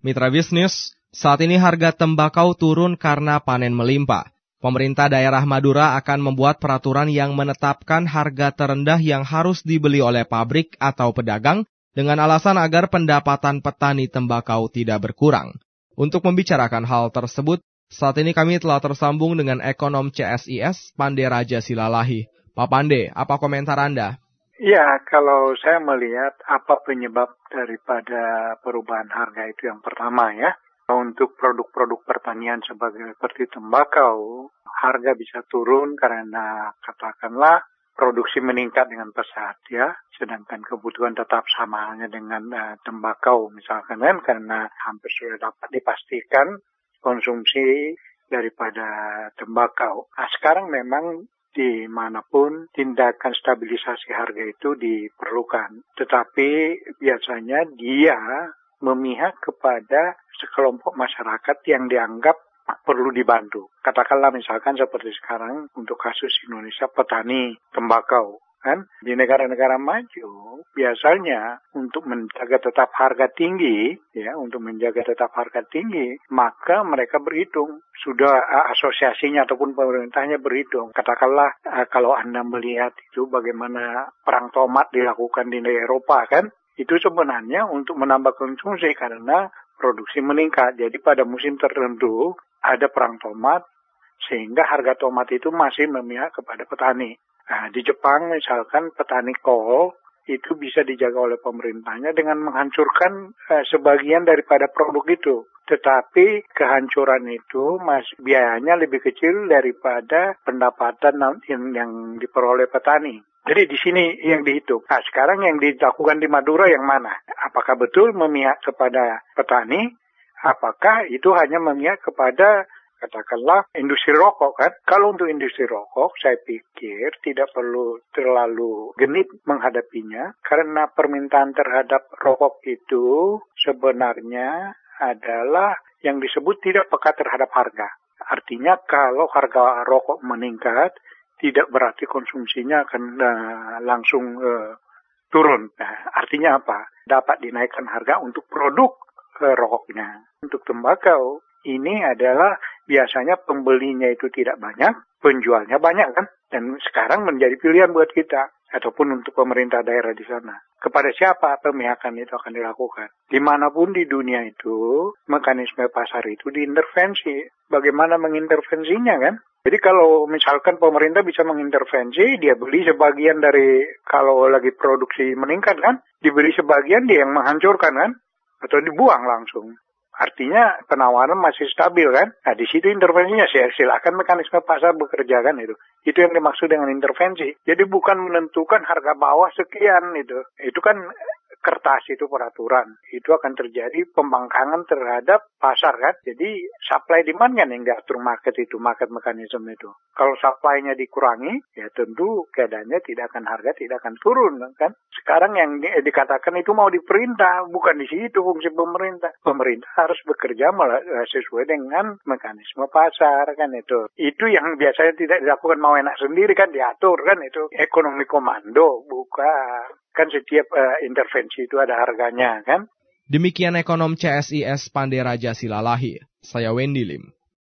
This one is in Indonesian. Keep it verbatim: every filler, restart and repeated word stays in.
Mitra bisnis, saat ini harga tembakau turun karena panen melimpah. Pemerintah daerah Madura akan membuat peraturan yang menetapkan harga terendah yang harus dibeli oleh pabrik atau pedagang dengan alasan agar pendapatan petani tembakau tidak berkurang. Untuk membicarakan hal tersebut, saat ini kami telah tersambung dengan ekonom C S I S Pande Raja Silalahi. Pak Pande, apa komentar Anda? Ya, kalau saya melihat apa penyebab daripada perubahan harga itu yang pertama ya. Untuk produk-produk pertanian sebagai seperti tembakau, harga bisa turun karena katakanlah produksi meningkat dengan pesat ya. Sedangkan kebutuhan tetap sama halnya dengan uh, tembakau misalkan kan, karena hampir sudah dapat dipastikan konsumsi daripada tembakau. Nah, sekarang memang dimanapun tindakan stabilisasi harga itu diperlukan. Tetapi biasanya dia memihak kepada sekelompok masyarakat yang dianggap perlu dibantu. Katakanlah misalkan seperti sekarang untuk kasus Indonesia petani tembakau. Kan? Di negara-negara maju biasanya untuk menjaga tetap harga tinggi, ya, untuk menjaga tetap harga tinggi, maka mereka berhitung. Sudah uh, asosiasinya ataupun pemerintahnya berhitung. Katakanlah uh, kalau Anda melihat itu bagaimana perang tomat dilakukan di Eropa kan, itu sebenarnya untuk menambah konsumsi karena produksi meningkat. Jadi pada musim tertentu ada perang tomat sehingga harga tomat itu masih memihak kepada petani. Nah, di Jepang misalkan petani kol itu bisa dijaga oleh pemerintahnya dengan menghancurkan eh, sebagian daripada produk itu. Tetapi kehancuran itu masih biayanya lebih kecil daripada pendapatan yang, yang diperoleh petani. Jadi di sini yang dihitung. Nah, sekarang yang dilakukan di Madura yang mana? Apakah betul memihak kepada petani? Apakah itu hanya memihak kepada katakanlah industri rokok kan? Kalau untuk industri rokok, saya pikir tidak perlu terlalu genit menghadapinya. Karena permintaan terhadap rokok itu sebenarnya adalah yang disebut tidak peka terhadap harga. Artinya kalau harga rokok meningkat, tidak berarti konsumsinya akan uh, langsung uh, turun. Nah, artinya apa? Dapat dinaikkan harga untuk produk uh, rokoknya. Untuk tembakau, ini adalah biasanya pembelinya itu tidak banyak, penjualnya banyak kan? Dan sekarang menjadi pilihan buat kita ataupun untuk pemerintah daerah di sana. Kepada siapa pemihakan itu akan dilakukan? Dimanapun di dunia itu, mekanisme pasar itu diintervensi. Bagaimana mengintervensinya kan? Jadi kalau misalkan pemerintah bisa mengintervensi, dia beli sebagian dari, kalau lagi produksi meningkat kan, dibeli sebagian dia yang menghancurkan kan? Atau dibuang langsung. Artinya penawaran masih stabil kan? Nah di situ intervensinya, silakan mekanisme pasar bekerja kan itu. Itu yang dimaksud dengan intervensi. Jadi bukan menentukan harga bawah sekian itu. Itu kan kertas, itu peraturan. Itu akan terjadi pembangkangan terhadap pasar kan. Jadi supply demand kan yang diatur market itu, market mekanisme itu. Kalau supply-nya dikurangi, ya tentu keadaannya tidak akan harga tidak akan turun kan. Sekarang yang di, dikatakan itu mau diperintah, bukan di situ fungsi pemerintah. Pemerintah harus bekerja sesuai dengan mekanisme pasar kan itu. Itu yang biasanya tidak dilakukan mau enak sendiri kan, diatur kan itu. Ekonomi komando, bukan. Kan setiap uh, intervensi itu ada harganya kan. Demikian ekonom C S I S Pande Raja Silalahi. Saya Wendy Lim.